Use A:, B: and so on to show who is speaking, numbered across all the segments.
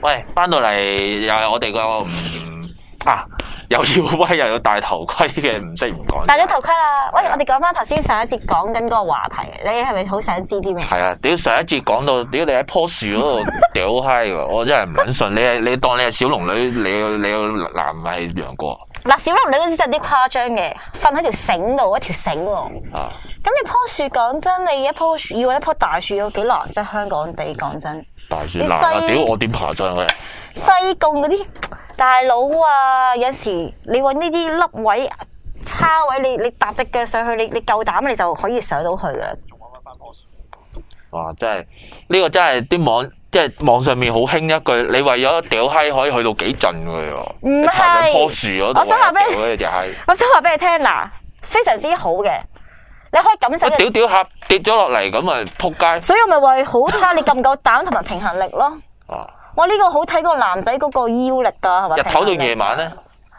A: 喂，翻到嚟又係我哋個又要威又要戴頭盔嘅，唔識唔講。
B: 戴咗頭盔啦！喂，我哋講翻頭先上一節講緊嗰個話題，你係咪好想知啲咩？
A: 係啊！屌上一節講到屌你喺棵樹嗰度屌閪喎，我真係唔撚信。你當你係小龍女，你個男係楊過。嗱，
B: 小龍女嗰啲真係啲誇張嘅，瞓喺條繩度，一條繩喎。咁你棵樹講真，你一棵樹要一棵大樹有幾難啫？香港地講真。
A: 大樹難啊！屌我點爬上去？
B: 西貢嗰啲大佬啊，有時你揾呢啲凹位、叉位，你搭隻腳上去，你夠膽你就可以上到去噶啦。
A: 哇！真係呢個真係啲網，即係網上面好興一句，你為咗屌閪可以去到幾盡㗎喎？唔係棵樹嗰度，我想話俾
B: 你聽嗱，非常之好嘅，你可以感受。
A: 屌屌下跌咗落嚟咁啊，撲街！
B: 所以我咪話好睇你夠唔夠膽同埋平衡力咯。哇！呢個好睇個男仔嗰個腰力㗎，係咪？
A: 日頭到夜晚咧？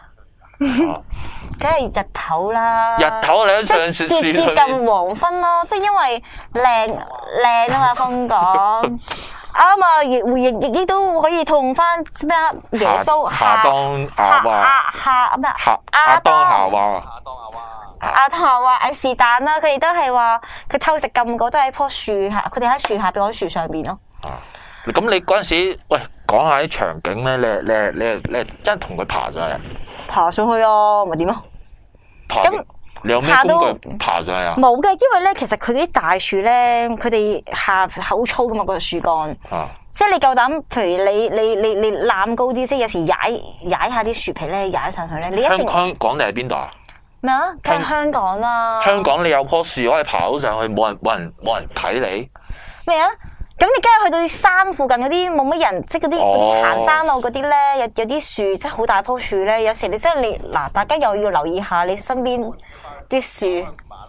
B: 梗係日頭啦。
A: 日頭你喺上樹
B: 接近黃昏咯，即係因為靚啊嘛，風講啱啊，亦都可以套用翻咩啊？耶穌
A: 亞當夏娃
B: 咩啊？
A: 亞當夏娃。
B: 亞當夏娃是但啦，佢哋都係話佢偷食禁果都喺棵樹下，佢哋喺樹下邊，喺樹上邊咯。
A: 咁你嗰陣時，喂，講下啲場景咧，你真係同佢爬上去？
B: 爬上去啊，咪點啊？
A: 咁你有咩工具爬上去啊？
B: 冇嘅，因為咧，其實佢啲大樹咧，佢哋下好粗噶嘛，個樹幹。即係你夠膽，譬如你攬高啲，即係有時踩下啲樹皮咧，踩上去咧，你一定。
A: 香港定係邊度啊？
B: 咩啊？梗係香港啦。
A: 香港你有棵樹可以爬到上去，冇人睇你。
B: 咩啊？咁你梗係去到山附近嗰啲冇乜人，即係嗰啲行山路嗰啲咧，有啲樹，即係好大棵樹咧。有時你真係嗱，大家又要留意下你身邊啲樹。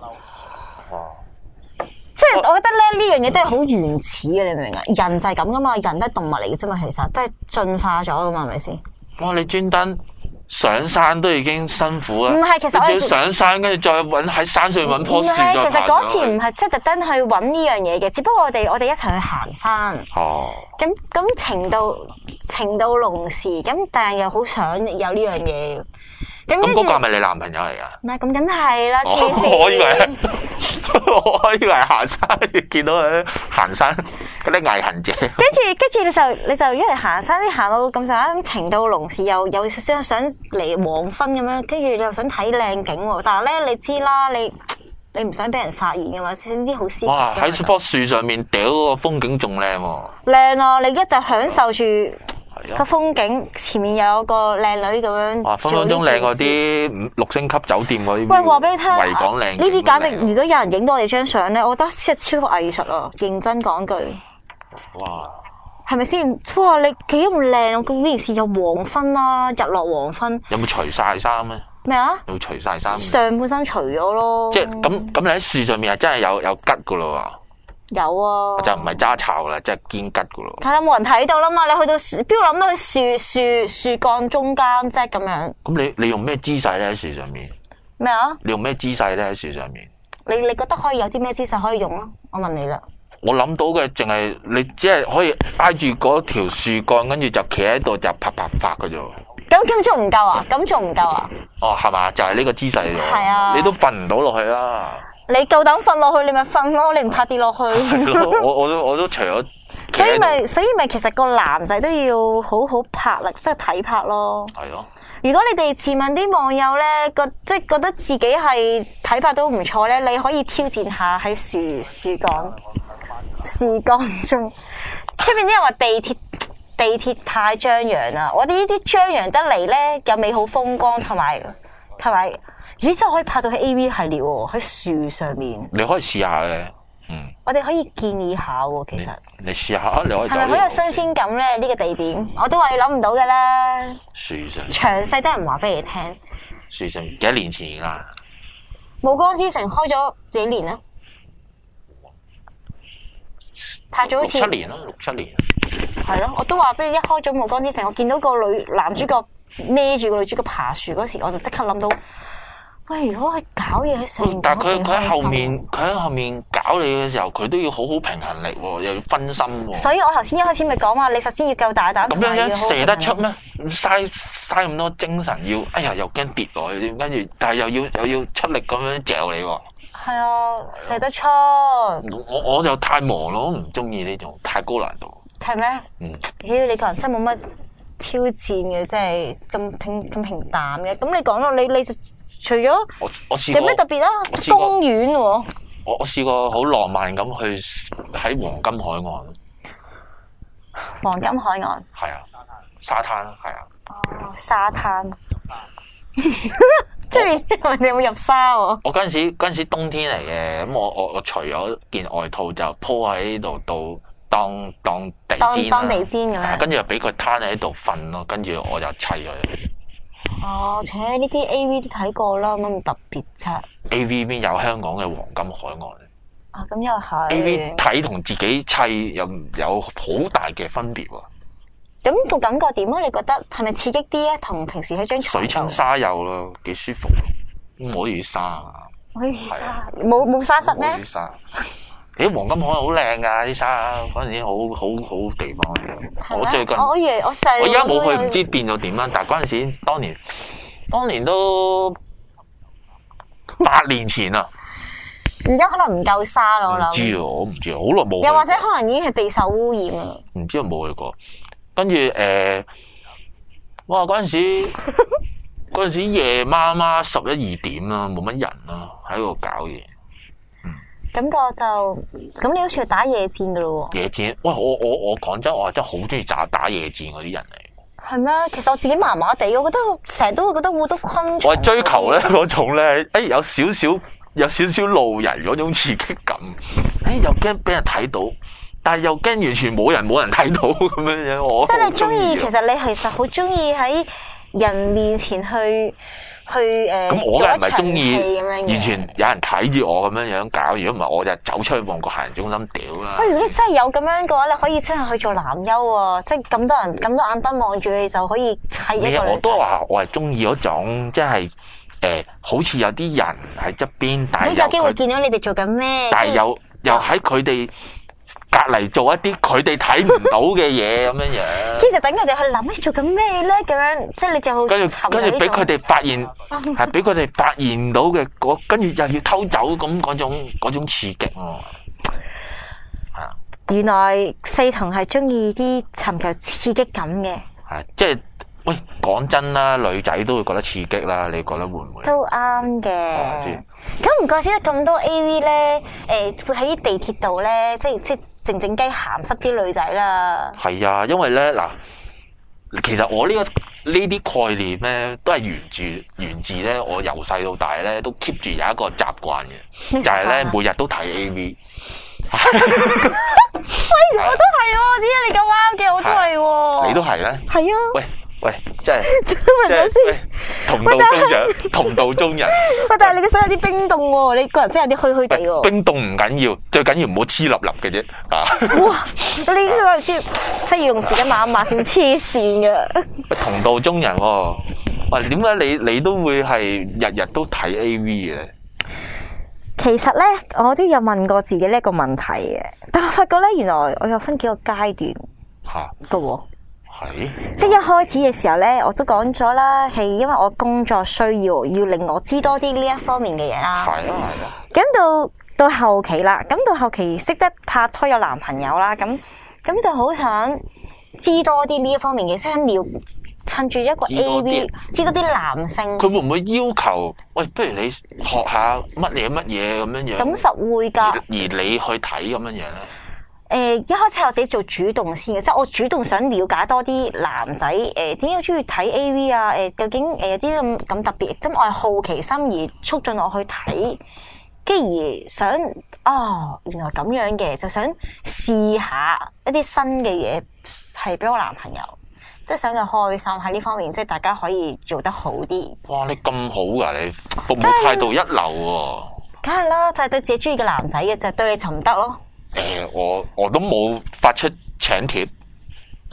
B: 即係我覺得咧，呢樣嘢都係好原始嘅，你明唔明啊？人就係咁噶嘛，人都係動物嚟嘅啫嘛，其實都係進化咗噶嘛，係咪先？哇！
A: 你專登上山都已經辛苦啦，
B: 唔係，其實我
A: 要上山，跟住再喺山上揾棵樹再爬上去。
B: 其實嗰次唔係即係特登去揾呢樣嘢嘅，只不過我哋一齊去行山。咁情到濃時，咁但係又好想有呢樣嘢。咁
A: 嗰個係咪你男朋友嚟噶？
B: 咩？咁梗係啦，
A: 我以為行山見到佢行山嗰啲毅行者。
B: 跟住你就一齊行山，啲行到咁上下，咁情到濃時又有少少想嚟黃昏咁樣，跟住你又想睇靚景喎。但係咧，你知啦，你唔想俾人發現嘅嘛，整啲好私。
A: 哇！喺棵樹上面屌個風景仲靚喎。
B: 靚啊！你一就享受住個風景，前面又有個靚女咁樣。哇！
A: 分分鐘靚過啲6星級酒店嗰啲。
B: 喂，話俾你聽，
A: 維港靚。
B: 呢啲簡直，如果有人影到我哋張相咧，我覺得真係超級藝術啊！認真講句。哇！係咪先？哇！你幾咁靚，咁呢件事有黃昏啦，日落黃昏。
A: 有冇除晒衫咧？
B: 咩啊？
A: 有冇除晒衫？
B: 上半身除咗咯。
A: 即係咁，你喺樹上面係真係有吉噶咯喎。
B: 有啊，
A: 就唔係揸巢啦，即係堅吉噶咯。
B: 係啦，冇人睇到啦嘛。你去到樹，邊度諗到去樹幹中間即係咁樣？咁
A: 你用咩姿勢咧喺樹上面？
B: 咩啊？
A: 你用咩姿勢咧喺樹上面？
B: 你覺得可以有啲咩姿勢可以用啊？我問你啦。
A: 我諗到嘅淨係你只係可以挨住嗰條樹幹，跟住就企喺度就啪啪啪嘅啫。
B: 咁仲唔夠啊？咁仲唔夠啊？
A: 哦，係嘛？就係呢個姿勢啫。
B: 係啊。
A: 你都瞓唔到落去啦。你
B: 夠膽瞓落去，你咪瞓咯，你唔怕跌落去。
A: 係咯，我都除咗。
B: 所以咪其實個男仔都要好好魄力，即係體魄咯。
A: 係咯。如
B: 果你哋自問啲網友咧，即係覺得自己係體魄都唔錯咧，你可以挑戰下喺樹幹中。出邊啲人話地鐵太張揚啦，我哋呢啲張揚得嚟咧，有美好風光同埋。咦，真係可以拍到喺 AV 系列喎，喺樹上面。
A: 你可以試下嘅，
B: 我哋可以建議下喎，其實。你
A: 試下，你可以走。
B: 係咪好有新鮮感咧？呢個地點，我都話你諗唔到嘅啦。
A: 樹上。詳
B: 細都係唔話俾你聽。
A: 樹上幾多年前啦？
B: 暮光之城開咗幾年啦？拍咗好似6-7
A: 年啦，6-7年。
B: 係咯，我都話俾你，一開咗暮光之城，我見到個男主角孭住個女主角爬樹嗰時，我就即刻諗到， 喂，如果佢搞嘢喺上面，
A: 但係佢喺後面搞你嘅時候，佢都要好好平衡力喎，又要分心喎。
B: 所以我頭先一開始咪講話，你首先要夠大膽。
A: 咁樣射得出咩？嘥咁多精神要，哎呀又驚跌落去添，跟住但係又要出力咁樣嚼你喎。
B: 係啊，射得出。
A: 我就太忙咯，唔中意呢種太高難度。
B: 係咩？妖你個人真係冇乜挑戰嘅，即係咁平淡嘅。咁你講咯，你除咗
A: 我試過
B: 有咩特別啊？公園喎。
A: 我試過好浪漫咁去喺黃金海岸。
B: 黃金海岸。係
A: 啊，沙灘係啊。
B: 哦，沙灘。出面你有冇入沙喎？
A: 我嗰陣時冬天嚟嘅，咁我除咗件外套就鋪喺度當地氈啦，
B: 當地氈咁樣。
A: 跟住又俾佢攤喺度瞓咯，跟住我就砌佢。
B: 哦，呢啲 A.V. 都睇過啦，乜咁特別啫
A: ？A.V. 邊有香港嘅黃金海岸？
B: 啊，咁又係。
A: A.V. 睇同自己砌有好大嘅分別喎。
B: 咁個感覺點啊？你覺得係咪刺激啲啊？同平時喺張床
A: 水清沙幼咯，幾舒服。唔可以沙啊！
B: 可以沙，冇沙室咩？
A: 沙。啲黃金海岸好靚㗎，啲沙嗰陣時好地方。我最近
B: 我以為我細，
A: 我而家冇去，唔知變到點啦。但係嗰陣時，當年都8年前啦。
B: 而家可能唔夠沙咯，我諗。
A: 唔知啊，我唔知啊，好耐冇。
B: 又或者可能已經係備受污染啊。
A: 唔知有冇去過。跟住哇！嗰陣時夜媽媽11、2點啦，冇乜人啦，喺度搞嘢。
B: 感覺咁，你好似要打夜戰噶咯喎。
A: 夜戰，喂！我講真，我真係好中意打夜戰嗰啲人嚟。
B: 係咩？其實我自己麻麻地，我覺得成日都會覺得好多昆蟲。
A: 我係追求咧嗰種咧，有少少路人嗰種刺激感。又驚俾人睇到。但係又驚完全冇人睇到咁樣樣，我
B: 真係中意。其實你其實好中意喺人面前去
A: 咁我梗係唔係中意完全
B: 嘅
A: 有人睇住我咁樣樣搞？如果唔係，我就走出去旺角行人中心屌啦。
B: 如果你真係有咁樣嘅話，你可以真係去做男優啊！即係咁多人咁多眼燈望住你，就可以砌一個。
A: 我都話我係中意嗰種，即係好似有啲人喺側邊，但係
B: 有機會見到你哋做緊咩？
A: 但係又喺佢哋隔離做一啲佢哋睇唔到嘅嘢咁樣樣，
B: 跟住等佢哋去諗做緊咩咧？咁樣即係你就
A: 跟住俾佢哋發現，係俾佢哋發現到嘅跟住又要偷走咁嗰種刺激喎。
B: 原來四同係中意啲尋求刺激感嘅。
A: 係即係喂，講真啦，女仔都會覺得刺激啦，你覺得會唔會？
B: 都啱嘅。咁唔怪之得咁多 A.V. 咧，會喺啲地鐵度咧，即係靜雞鹹濕啲女仔啦。係
A: 啊，因為咧嗱，其實我呢啲概念咧，都係源自咧，我由細到大咧都 keep 住有一個習慣嘅，就係咧每日都睇 A.V.
B: 喂，我都係喎，點解你咁啱嘅？我都係喎。
A: 你都係咧？
B: 係啊。
A: 喂，真係同道中人。喂，
B: 但係你嘅手有啲冰凍喎，你個人真係有啲虛虛地喎。
A: 冰凍唔緊要，最緊要唔好黐立立嘅啫。
B: 哇！你呢個知，即係要用自己抹一抹先黐線嘅。
A: 同道中人喎，喂，點解你都會係日日都睇 A.V. 嘅？
B: 其實咧，我都有問過自己呢一個問題嘅，但係我發覺咧，原來我有分幾個階段嘅喎。
A: 係，
B: 即係一開始嘅時候咧，我都講咗啦，係因為我工作需要令我知多啲呢一方面嘅嘢啦。
A: 係啊。
B: 咁到後期啦，咁到後期識得拍拖有男朋友啦，咁就好想知多啲呢一方面嘅，想趁住一個 A.V. 知多啲男性。
A: 佢會唔會要求？喂，不如你學下乜嘢咁樣樣？
B: 咁實會㗎。而
A: 你去睇咁樣樣咧？
B: 一開始我自己做主動先嘅，即係我主動想了解多啲男仔點解中意睇 A.V. 啊？究竟有啲咁特別？咁我係好奇心而促進我去睇，跟住而想原來咁樣嘅，就想試下一啲新嘅嘢，係俾我男朋友，即係想佢開心喺呢方面，即係大家可以做得好啲。
A: 哇！你咁好㗎，你服務態度一流喎。
B: 梗係啦，就係對自己中意嘅男仔嘅，就係對你就唔得咯。
A: 我都冇發出請帖，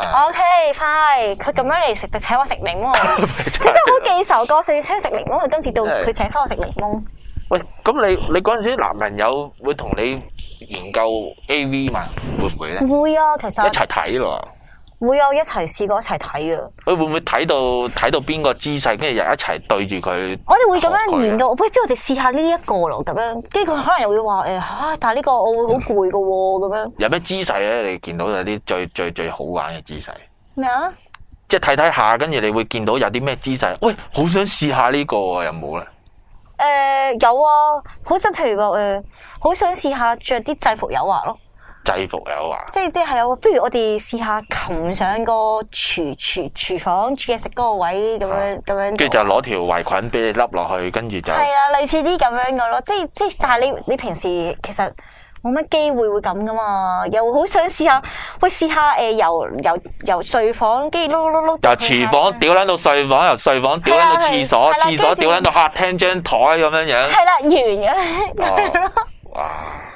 B: OK fine，佢咁樣嚟食就請我食檸檬，真係好記仇個四請食檸檬，佢今次到佢請翻我食檸檬。
A: 喂，咁你嗰陣時男朋友會同你研究 AV 嘛？會唔會咧？
B: 會啊，其實
A: 一齊睇咯。
B: 會有一齊試過一齊睇啊！
A: 佢會唔會睇到邊個姿勢，跟住又一齊對住佢？
B: 我哋會咁樣研究，喂，不如我哋試下呢一個咯，咁樣，跟住佢可能又會話但係呢個我會好攰噶喎，咁樣。有咩
A: 姿勢咧？你見到有啲最好玩嘅姿勢？
B: 咩啊？
A: 即係睇下，跟住你會見到有啲咩姿勢？喂，好想試下呢個啊，有冇咧？
B: 有啊，好似譬如話好想試下着啲制服誘惑咯。
A: 制服誘惑，
B: 即係有，不如我哋試下擒上個廚房煮嘢食嗰個位咁樣，跟
A: 住就攞條圍裙俾你笠落去，跟住就係
B: 啊，類似啲咁樣嘅咯。即係，但係你平時其實冇乜機會咁噶嘛，又好想試下，喂，試下由睡房跟住碌由
A: 廚房屌撚到睡房，由睡房屌撚到廁所，廁所屌撚到客廳張台咁樣樣。係
B: 啦，完嘅。
A: 哇！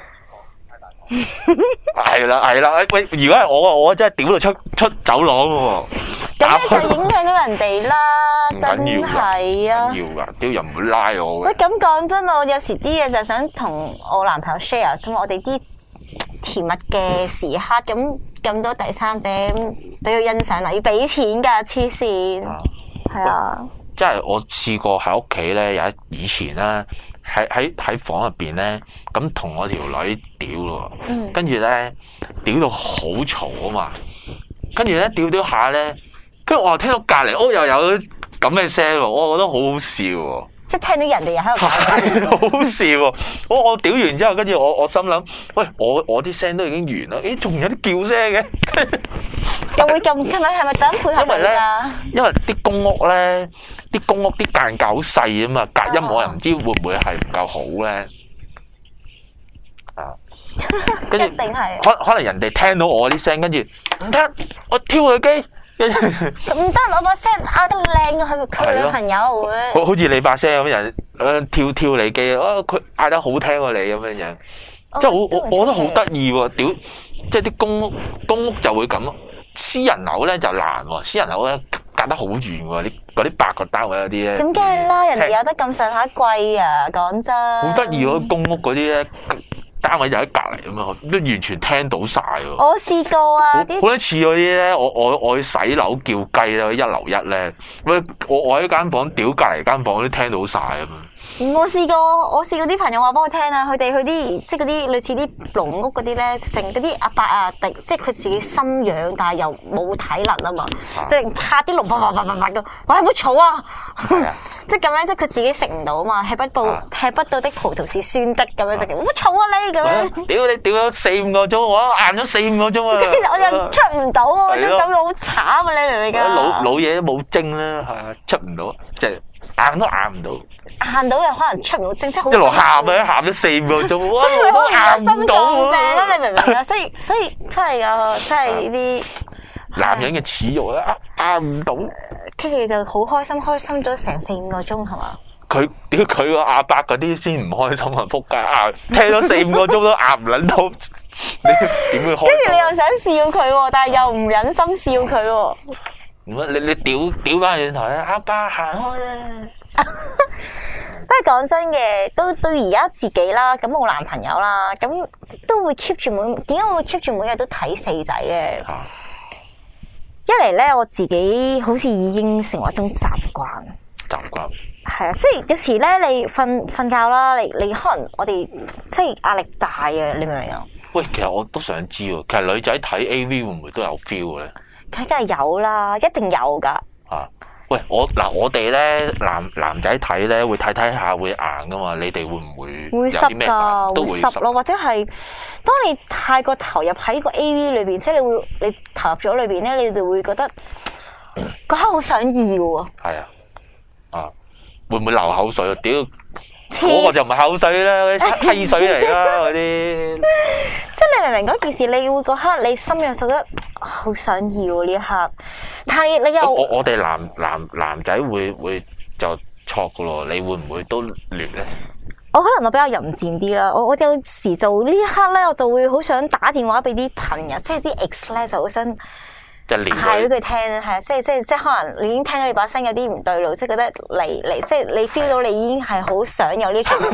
A: 係啦，喂！如果係我真係屌到出走廊喎。
B: 咁你就影響到人哋啦，真係啊！
A: 要噶，屌又唔會拉我。
B: 喂，咁講真，我有時啲嘢就想同我男朋友 share，咁我哋啲甜蜜嘅時刻，咁多第三者俾佢欣賞啦，要俾錢噶，黐線。係啊。
A: 即係我試過喺屋企咧，以前咧喺房入邊咧，咁同我條女屌咯，跟住咧屌到好嘈啊嘛，跟住咧屌下咧，跟住我又聽到隔籬屋又有咁嘅聲喎，我覺得好好笑喎。即係聽到人哋又喺度講，好好笑喎！我屌完之後，跟住我心諗，喂，我啲聲都已經完啦，咦，仲有啲叫聲嘅，
B: 又會咁，係咪等配合你㗎？
A: 因為啲公屋咧，啲間隔好細啊嘛，隔音我又唔知會唔會係唔夠好咧。跟住一定係，可能人哋聽到我啲聲，跟住唔得，我挑佢機。唔
B: 得，我把聲嗌得靚嘅，佢女朋友
A: 好似你把聲咁人，跳你機，佢嗌得好聽過你咁樣樣，即係我覺得好得意喎，屌！即係啲公屋就會咁咯，私人樓咧就難喎，私人樓咧隔得好遠喎，嗰啲8個單位嗰啲咧。咁梗係啦，
B: 人哋有得咁上下貴啊，講真。
A: 好得意喎，公屋嗰啲咧。單位就喺隔離咁樣，都完全聽到晒喎。
B: 我試過啊，
A: 好多次嗰啲咧，我去洗樓叫雞咧，一樓一咧，我喺間房屌隔離間房都聽到晒咁樣。我試過啲朋友話幫我聽啊，佢哋去啲即係嗰啲類似啲籠屋嗰啲咧，成嗰啲阿伯啊，即係佢自己心養，但係又冇體能啊嘛，即係拍啲籠啪咁，喂，唔好嘈啊！即係咁樣，即係佢自己食唔到啊嘛，吃不到的葡萄是酸的咁樣，就唔好嘈啊你咁樣。屌你屌咗4-5個鐘，我硬咗4-5個鐘啊！跟住我又出唔到啊，嗰種感覺好慘啊！你明唔明㗎？老嘢都冇精啦，係啊，出唔到，即係硬都硬唔到。行到又可能出唔到精，即係好一路喊啊，喊咗4-5個鐘，所以咪好硬心臟病咯，你明唔明啊？所以真係啊，真係呢啲男人嘅恥辱啊，硬唔到。跟住就好開心咗成4-5個鐘係嘛？佢個阿伯嗰啲先唔開心啊！仆街啊，聽咗4-5個鐘都硬唔撚到，你點會開心？跟住你又想笑佢喎，但係又唔忍心笑佢喎。你屌翻轉頭咧，阿伯行開啦！不過講真嘅，都到而家自己啦，咁冇男朋友啦，咁都會 keep 住點解我會 keep 住每日都睇4仔嘅？一嚟咧，我自己好似已經成為一種習慣。係啊，即係有時咧，你瞓覺啦，你可能我哋即係壓力大啊，你明唔明啊？喂，其實我都想知喎，其實女仔睇 AV 會唔會都有 feel 嘅咧？梗係有啦，一定有噶。喂，我哋咧男仔睇咧會睇下會硬噶嘛？你哋會唔會有啲咩？會濕咯，或者係當你太過投入喺個 AV 裏邊，即係你投入咗裏邊咧，你就會覺得嗰刻好想要啊。係啊，會唔會流口水啊？屌，嗰個就唔係口水啦，氣水嚟啦嗰啲。即係你明唔明嗰件事？你會嗰刻你心入覺得好想要呢一刻，但係你又我哋男仔會就錯噶咯，你會唔會都劣咧？我可能我比較淫賤啲啦，我有時做呢一刻咧，我就會好想打電話俾啲朋友，即係啲 ex 咧，就好想就撩
B: 係俾佢聽啦，係啊，即係可能你已經聽到你把聲有啲唔對路，即係覺得嚟，即係你 feel 到你已經係好想有呢種。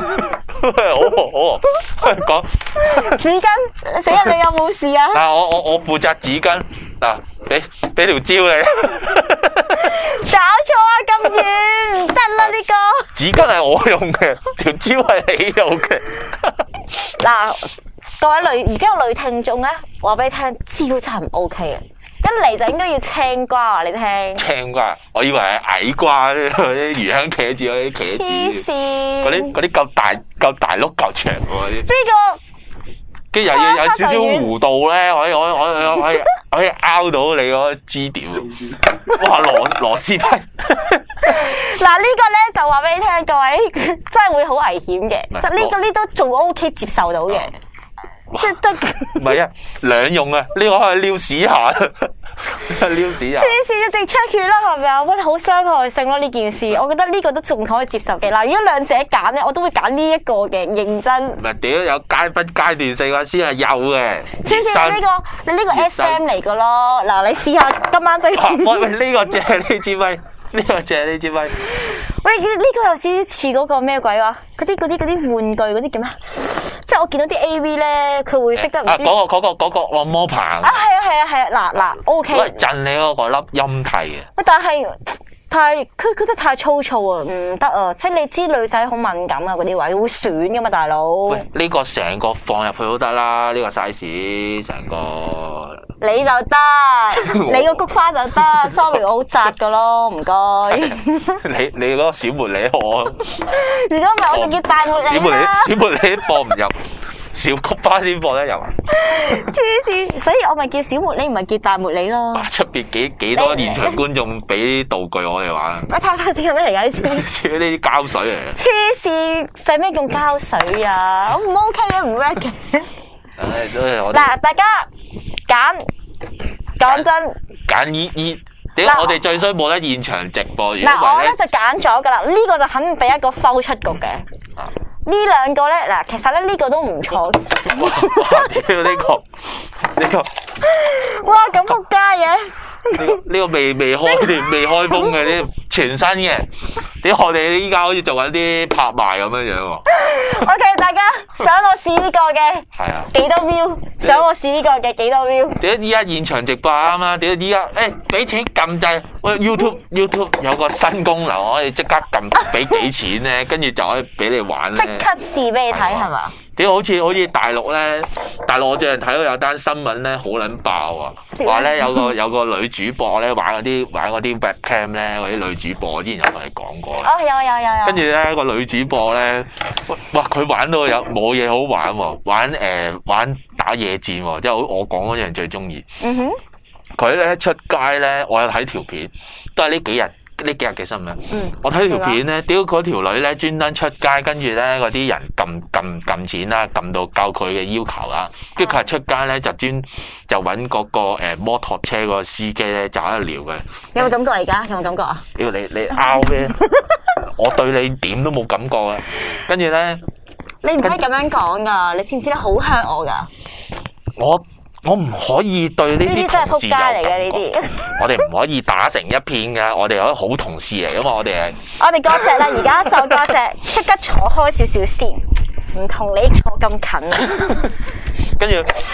A: 好講
B: 紙巾，死人你有冇事啊？
A: 嗱，我負責紙巾嗱，俾條蕉你。
B: 搞錯啊！咁遠唔得啦呢個。
A: 紙巾係我用嘅，條蕉係你用嘅。
B: 嗱，各位而家有女聽眾咧，話俾你聽，蕉真係唔 OK 啊！一嚟就應該要青瓜啊！你聽
A: 青瓜，我以為係矮瓜嗰啲魚香茄子嗰啲茄子，
B: 黐線
A: 嗰啲夠大碌夠長喎啲。
B: 呢個
A: 跟住又要有少少弧度咧，可以拗到你嗰個支點。哇，螺絲批。
B: 嗱呢個咧就話俾你聽，各位真係會好危險嘅。就呢都仲 OK 接受到嘅。即係得
A: 唔係啊，兩用啊，呢個可以撩屎下，撩屎下。
B: 黐線一直 check 佢啦，係咪啊？喂，好傷害性咯呢件事，我覺得呢個都仲可以接受嘅。嗱，如果兩者揀咧，我都會揀呢一個嘅，認真。
A: 唔係屌有階段性嘅先係有嘅。
B: 黐線你呢個 SM 嚟噶咯，嗱你試下今晚
A: 喂，呢個借呢支咪，呢個借呢支咪。
B: 喂，呢個有少少似嗰個咩鬼話？嗰啲玩具嗰啲叫咩？即係我見到啲 AV 咧，佢會識得唔知
A: 嗰個按摩棒啊，
B: 係啊，嗱 OK。
A: 喂，震你嗰個粒陰蒂嘅。
B: 喂，但係佢覺得太粗糙啊，唔得啊！即係你知女仔好敏感啊，嗰啲位會損噶嘛，大佬。
A: 喂，呢個成個放入去都得啦，呢個 size 成個。
B: 你就得，你個菊花就得。Sorry， 我好窄噶咯，唔該。
A: 你嗰個小茉莉我。
B: 如果唔係，我就叫大茉莉啦。
A: 小茉莉放唔入，小菊花先放得入啊！
B: 黐線，所以我咪叫小茉莉，唔係叫大茉莉咯。
A: 出邊幾多現場觀眾俾道具我哋玩？
B: 我睇下啲係咩嚟㗎？
A: 呢啲膠水嚟嘅。
B: 黐線，使咩用膠水啊？我唔 OK 嘅，唔 work 嘅。嗱，大家講真，
A: 揀點我哋最衰冇得現場直播。
B: 嗱，我咧就揀咗噶啦，呢個就肯定俾一個收出局嘅。呢兩個咧，嗱，其實咧呢個都唔錯。呢個，哇咁仆街嘅。
A: 呢個未開封嘅啲全新嘅，啲我哋依家好似做緊啲拍賣咁樣樣喎。
B: OK， 大家想我試呢個嘅，
A: 係啊，
B: 幾多 view？想我試呢個嘅幾多 view？
A: 點解依家現場直播啱啊？點解依家俾錢撳掣？喂 YouTube 有個新功能，我可以即刻撳俾幾錢咧，跟住就可以俾你玩咧。
B: 即刻試俾你睇係嘛？
A: 點好似大陸咧？大陸我最近睇到有單新聞咧，好撚爆啊！話咧有個女主播咧玩嗰啲 webcam 咧，嗰啲女主播我之前有同你講過。
B: 哦，有。
A: 跟住咧個女主播咧，哇佢玩到冇嘢好玩喎，玩打野戰喎，即係我講嗰樣最中意。嗯哼。佢咧出街咧，我有睇條片，都係呢幾日嘅新聞。我睇條片咧，屌嗰條女咧專登出街，跟住咧嗰啲人撳錢啦，撳到夠佢嘅要求啦，跟住佢係出街咧就揾嗰個摩托車嗰個司機咧就喺度撩嘅。
B: 有冇感覺而家？有冇感覺啊？
A: 屌你拗咩？我對你點都冇感覺啊！跟住咧，
B: 你唔可以咁樣講噶，你知唔知咧？好香我噶。
A: 我唔可以對呢啲同事有感覺，
B: 呢啲
A: 我哋唔可以打成一片噶，我哋可以好同事嚟噶嘛，我哋
B: 嗰隻啦，而家就嗰隻，即刻坐開少少先，唔同你坐咁近啊！
A: 跟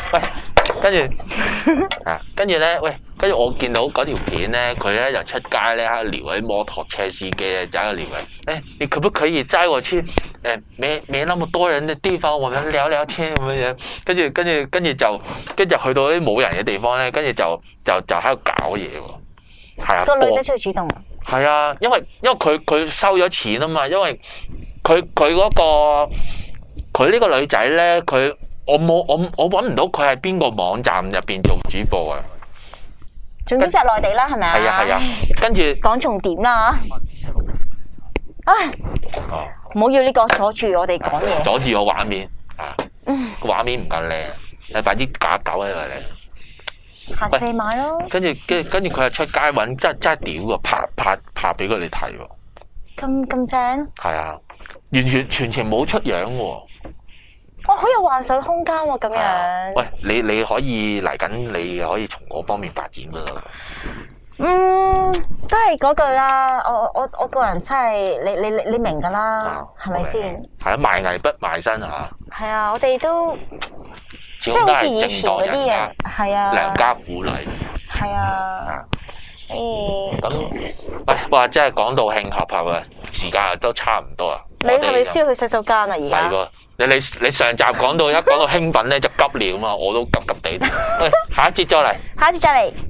A: 住咧，跟住我見到嗰條片咧，佢咧就出街咧喺度撩啲摩托車司機咧，就喺度撩佢。你可不可以載我去沒那麼多人的地方，我們聊聊天咁樣。跟住就去到啲冇人嘅地方咧，跟住就喺度搞嘢喎。係啊，
B: 個女仔出去主動。
A: 係啊，因為佢收咗錢啊嘛，因為佢嗰個佢呢個女仔咧，我揾唔到佢係邊個網站入邊做主播啊。
B: 總之就係內地啦，係咪啊？
A: 係啊，跟住
B: 講重點啦。唔好要呢個阻住我哋講嘢，
A: 阻住我畫面啊！個畫面唔夠靚，你擺啲假狗喺度嚟。
B: 下次你買咯。跟住
A: 佢係出街揾，真係屌啊！拍俾佢哋睇喎。咁
B: 正？
A: 係啊，完全全程冇出樣喎。
B: 哦，好有幻想空間喎，咁樣。
A: 喂，你可以嚟緊，你可以從嗰方面發展噶啦。
B: 都係嗰句啦。我個人真係你明噶啦，係咪先？
A: 係啊，賣藝不賣身嚇。
B: 係啊，我哋都
A: 即係好似以前嗰啲人，
B: 係啊，
A: 良家婦女。係
B: 啊。
A: 咁，喂，哇！真係講到興合合啊，時間都差唔多啦。
B: 你係咪需要去洗手間啊？而家？
A: 係喎，你上集講到興奮咧就急尿啊嘛，我都急急地。喂，下一節再嚟。
B: 下一節再嚟。